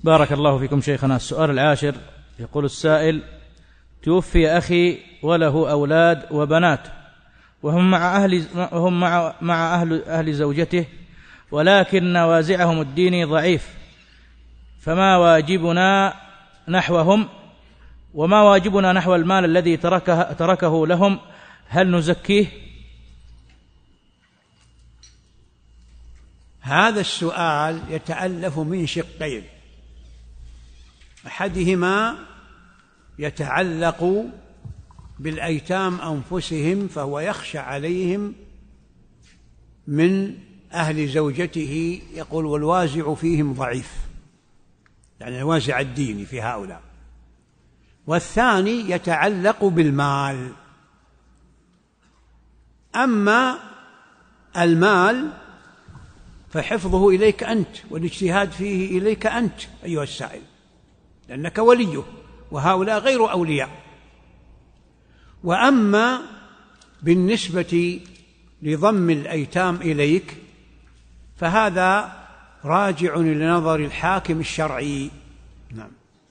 بارك الله فيكم شيخنا. السؤال العاشر، يقول السائل: توفي أخي وله أولاد وبنات، وهم مع أهل زوجته، ولكن نوازعهم الديني ضعيف، فما واجبنا نحوهم، وما واجبنا نحو المال الذي تركه لهم؟ هل نزكيه؟ هذا السؤال يتألف من شقين: أحدهما يتعلق بالأيتام أنفسهم، فهو يخشى عليهم من أهل زوجته، يقول: والوازع فيهم ضعيف، يعني الوازع الديني في هؤلاء. والثاني يتعلق بالمال. أما المال فحفظه إليك أنت، والاجتهاد فيه إليك أنت أيها السائل، لأنك وليه، وهؤلاء غير أولياء. وأما بالنسبة لضم الأيتام إليك فهذا راجع لنظر الحاكم الشرعي. نعم.